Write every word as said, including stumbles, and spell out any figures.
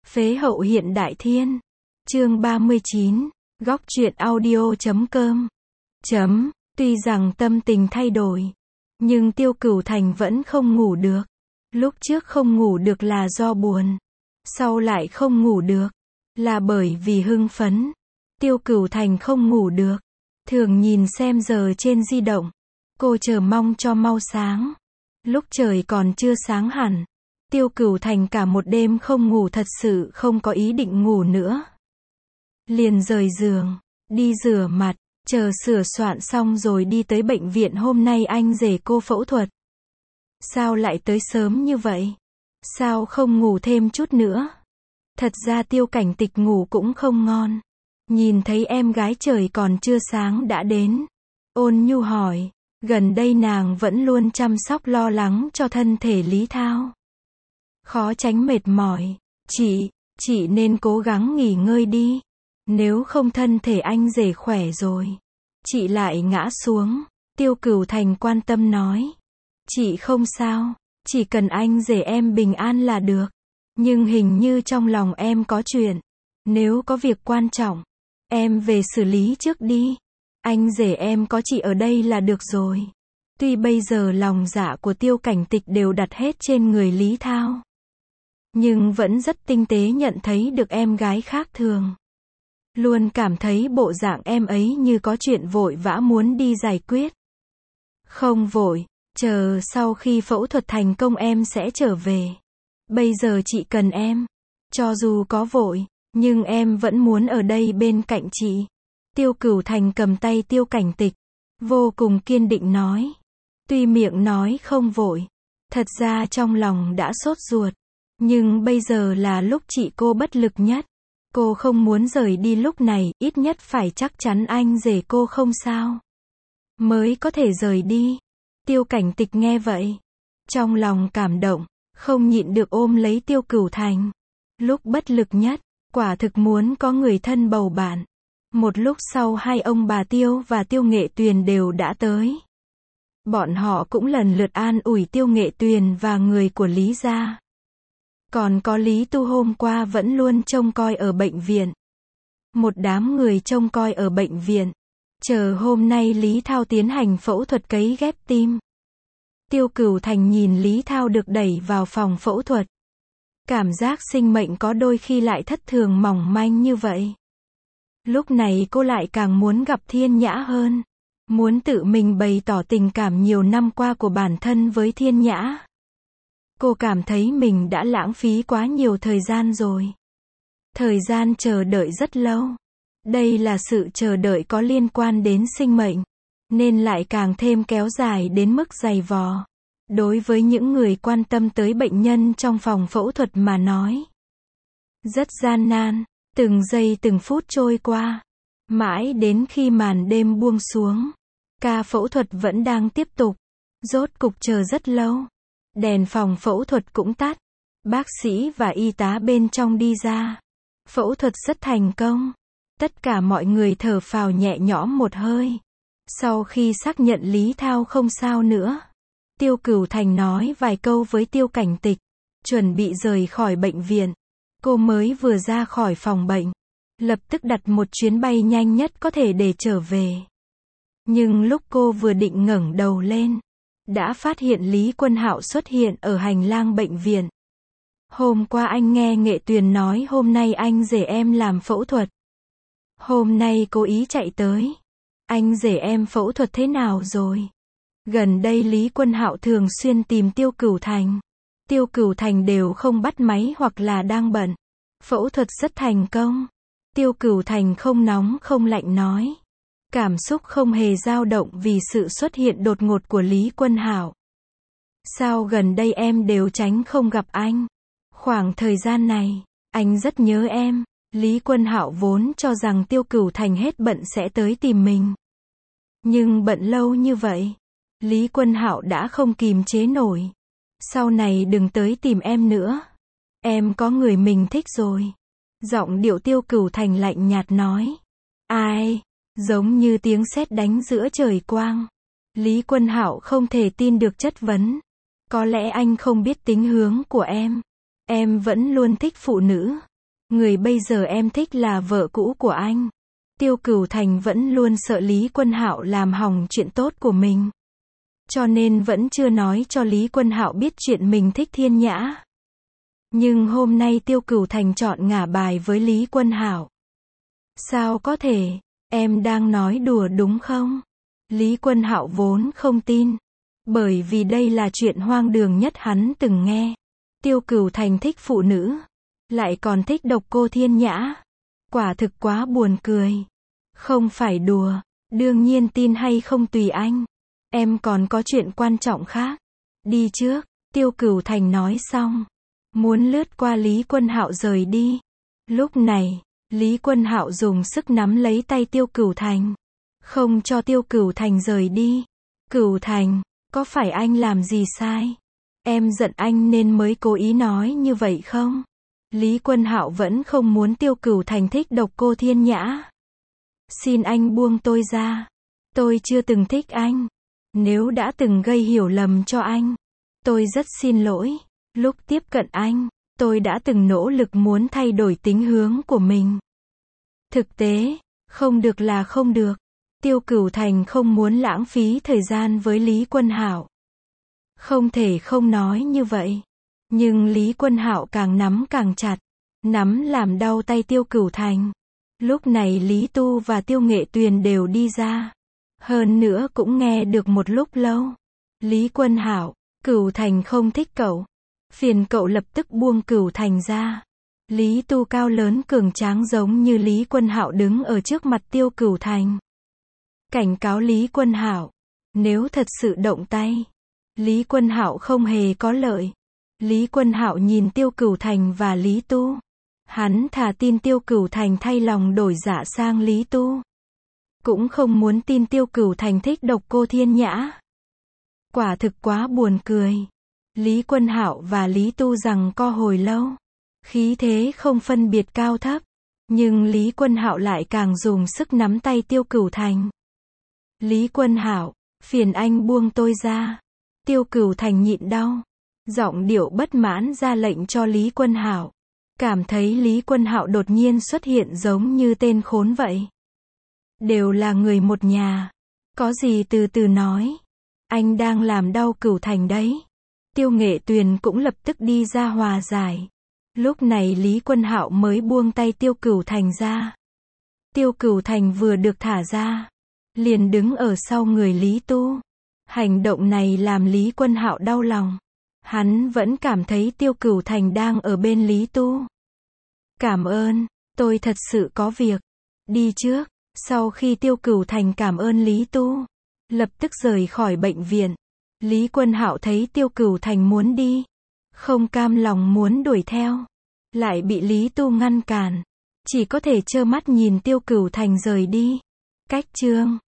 Phế hậu hiện đại thiên. Chương ba mươi chín. Góc truyện audio chấm com. Chấm. Tuy rằng tâm tình thay đổi, nhưng Tiêu Cửu Thành vẫn không ngủ được. Lúc trước không ngủ được là do buồn, sau lại không ngủ được là bởi vì hưng phấn. Tiêu Cửu Thành không ngủ được, thường nhìn xem giờ trên di động. Cô chờ mong cho mau sáng. Lúc trời còn chưa sáng hẳn, Tiêu Cửu Thành cả một đêm không ngủ, thật sự không có ý định ngủ nữa. Liền rời giường, đi rửa mặt, chờ sửa soạn xong rồi đi tới bệnh viện. Hôm nay anh rể cô phẫu thuật. Sao lại tới sớm như vậy? Sao không ngủ thêm chút nữa? Thật ra Tiêu Cảnh Tịch ngủ cũng không ngon. Nhìn thấy em gái trời còn chưa sáng đã đến, ôn nhu hỏi. Gần đây nàng vẫn luôn chăm sóc lo lắng cho thân thể Lý Thao, khó tránh mệt mỏi. Chị, chị nên cố gắng nghỉ ngơi đi. Nếu không thân thể anh rể khỏe rồi, chị lại ngã xuống. Tiêu Cửu Thành quan tâm nói. Chị không sao, chỉ cần anh rể em bình an là được. Nhưng hình như trong lòng em có chuyện. Nếu có việc quan trọng, em về xử lý trước đi. Anh rể em có chị ở đây là được rồi. Tuy bây giờ lòng dạ của Tiêu Cảnh Tịch đều đặt hết trên người Lý Thao, nhưng vẫn rất tinh tế nhận thấy được em gái khác thường. Luôn cảm thấy bộ dạng em ấy như có chuyện vội vã muốn đi giải quyết. Không vội, chờ sau khi phẫu thuật thành công em sẽ trở về. Bây giờ chị cần em. Cho dù có vội, nhưng em vẫn muốn ở đây bên cạnh chị. Tiêu Cửu Thành cầm tay Tiêu Cảnh Tịch, vô cùng kiên định nói. Tuy miệng nói không vội, thật ra trong lòng đã sốt ruột. Nhưng bây giờ là lúc chị cô bất lực nhất. Cô không muốn rời đi lúc này, ít nhất phải chắc chắn anh rể cô không sao, mới có thể rời đi. Tiêu Cảnh Tịch nghe vậy, trong lòng cảm động, không nhịn được ôm lấy Tiêu Cửu Thành. Lúc bất lực nhất, quả thực muốn có người thân bầu bạn. Một lúc sau hai ông bà Tiêu và Tiêu Nghệ Tuyền đều đã tới. Bọn họ cũng lần lượt an ủi Tiêu Nghệ Tuyền và người của Lý gia. Còn có Lý Tu hôm qua vẫn luôn trông coi ở bệnh viện. Một đám người trông coi ở bệnh viện, chờ hôm nay Lý Thao tiến hành phẫu thuật cấy ghép tim. Tiêu Cửu Thành nhìn Lý Thao được đẩy vào phòng phẫu thuật. Cảm giác sinh mệnh có đôi khi lại thất thường mỏng manh như vậy. Lúc này cô lại càng muốn gặp Thiên Nhã hơn. Muốn tự mình bày tỏ tình cảm nhiều năm qua của bản thân với Thiên Nhã. Cô cảm thấy mình đã lãng phí quá nhiều thời gian rồi. Thời gian chờ đợi rất lâu. Đây là sự chờ đợi có liên quan đến sinh mệnh, nên lại càng thêm kéo dài đến mức dày vò. Đối với những người quan tâm tới bệnh nhân trong phòng phẫu thuật mà nói, rất gian nan. Từng giây từng phút trôi qua, mãi đến khi màn đêm buông xuống, ca phẫu thuật vẫn đang tiếp tục. Rốt cục chờ rất lâu, đèn phòng phẫu thuật cũng tắt. Bác sĩ và y tá bên trong đi ra. Phẫu thuật rất thành công. Tất cả mọi người thở phào nhẹ nhõm một hơi. Sau khi xác nhận Lý Thao không sao nữa, Tiêu Cửu Thành nói vài câu với Tiêu Cảnh Tịch, chuẩn bị rời khỏi bệnh viện. Cô mới vừa ra khỏi phòng bệnh, lập tức đặt một chuyến bay nhanh nhất có thể để trở về. Nhưng lúc cô vừa định ngẩng đầu lên, đã phát hiện Lý Quân Hạo xuất hiện ở hành lang bệnh viện. Hôm qua anh nghe Nghệ Tuyền nói hôm nay anh rể em làm phẫu thuật. Hôm nay cố ý chạy tới. Anh rể em phẫu thuật thế nào rồi? Gần đây Lý Quân Hạo thường xuyên tìm Tiêu Cửu Thành. Tiêu Cửu Thành đều không bắt máy hoặc là đang bận. Phẫu thuật rất thành công. Tiêu Cửu Thành không nóng không lạnh nói. Cảm xúc không hề dao động vì sự xuất hiện đột ngột của Lý Quân Hạo. Sao gần đây em đều tránh không gặp anh? Khoảng thời gian này, anh rất nhớ em. Lý Quân Hạo vốn cho rằng Tiêu Cửu Thành hết bận sẽ tới tìm mình. Nhưng bận lâu như vậy, Lý Quân Hạo đã không kìm chế nổi. Sau này đừng tới tìm em nữa. Em có người mình thích rồi. Giọng điệu Tiêu Cửu Thành lạnh nhạt nói. Ai? Giống như tiếng sét đánh giữa trời quang. Lý Quân Hạo không thể tin được chất vấn. Có lẽ anh không biết tính hướng của em. Em vẫn luôn thích phụ nữ. Người bây giờ em thích là vợ cũ của anh. Tiêu Cửu Thành vẫn luôn sợ Lý Quân Hạo làm hỏng chuyện tốt của mình. Cho nên vẫn chưa nói cho Lý Quân Hạo biết chuyện mình thích Thiên Nhã. Nhưng hôm nay Tiêu Cửu Thành chọn ngả bài với Lý Quân Hạo. Sao có thể, em đang nói đùa đúng không? Lý Quân Hạo vốn không tin. Bởi vì đây là chuyện hoang đường nhất hắn từng nghe. Tiêu Cửu Thành thích phụ nữ. Lại còn thích độc cô Thiên Nhã. Quả thực quá buồn cười. Không phải đùa. Đương nhiên tin hay không tùy anh. Em còn có chuyện quan trọng khác. Đi trước. Tiêu Cửu Thành nói xong. Muốn lướt qua Lý Quân Hạo rời đi. Lúc này, Lý Quân Hạo dùng sức nắm lấy tay Tiêu Cửu Thành. Không cho Tiêu Cửu Thành rời đi. Cửu Thành, có phải anh làm gì sai? Em giận anh nên mới cố ý nói như vậy không? Lý Quân Hạo vẫn không muốn Tiêu Cửu Thành thích độc cô Thiên Nhã. Xin anh buông tôi ra. Tôi chưa từng thích anh. Nếu đã từng gây hiểu lầm cho anh, tôi rất xin lỗi. Lúc tiếp cận anh, tôi đã từng nỗ lực muốn thay đổi tính hướng của mình. Thực tế, không được là không được. Tiêu Cửu Thành không muốn lãng phí thời gian với Lý Quân Hạo. Không thể không nói như vậy. Nhưng Lý Quân Hạo càng nắm càng chặt. Nắm làm đau tay Tiêu Cửu Thành. Lúc này Lý Tu và Tiêu Nghệ Tuyền đều đi ra. Hơn nữa cũng nghe được một lúc lâu. Lý Quân Hạo, Cửu Thành không thích cậu. Phiền cậu lập tức buông Cửu Thành ra. Lý Tu cao lớn cường tráng giống như Lý Quân Hạo đứng ở trước mặt Tiêu Cửu Thành. Cảnh cáo Lý Quân Hạo, nếu thật sự động tay, Lý Quân Hạo không hề có lợi. Lý Quân Hạo nhìn Tiêu Cửu Thành và Lý Tu. Hắn thà tin Tiêu Cửu Thành thay lòng đổi dạ sang Lý Tu. Cũng không muốn tin Tiêu Cửu Thành thích độc cô Thiên Nhã. Quả thực quá buồn cười. Lý Quân Hạo và Lý Tu giằng co hồi lâu. Khí thế không phân biệt cao thấp. Nhưng Lý Quân Hạo lại càng dùng sức nắm tay Tiêu Cửu Thành. Lý Quân Hạo, phiền anh buông tôi ra. Tiêu Cửu Thành nhịn đau. Giọng điệu bất mãn ra lệnh cho Lý Quân Hạo. Cảm thấy Lý Quân Hạo đột nhiên xuất hiện giống như tên khốn vậy. Đều là người một nhà. Có gì từ từ nói. Anh đang làm đau Cửu Thành đấy. Tiêu Nghệ Tuyền cũng lập tức đi ra hòa giải. Lúc này Lý Quân Hạo mới buông tay Tiêu Cửu Thành ra. Tiêu Cửu Thành vừa được thả ra, liền đứng ở sau người Lý Tu. Hành động này làm Lý Quân Hạo đau lòng. Hắn vẫn cảm thấy Tiêu Cửu Thành đang ở bên Lý Tu. Cảm ơn, tôi thật sự có việc. Đi trước. Sau khi Tiêu Cửu Thành cảm ơn Lý Tu, lập tức rời khỏi bệnh viện. Lý Quân Hạo thấy Tiêu Cửu Thành muốn đi, không cam lòng muốn đuổi theo, lại bị Lý Tu ngăn cản. Chỉ có thể trơ mắt nhìn Tiêu Cửu Thành rời đi. Cách chương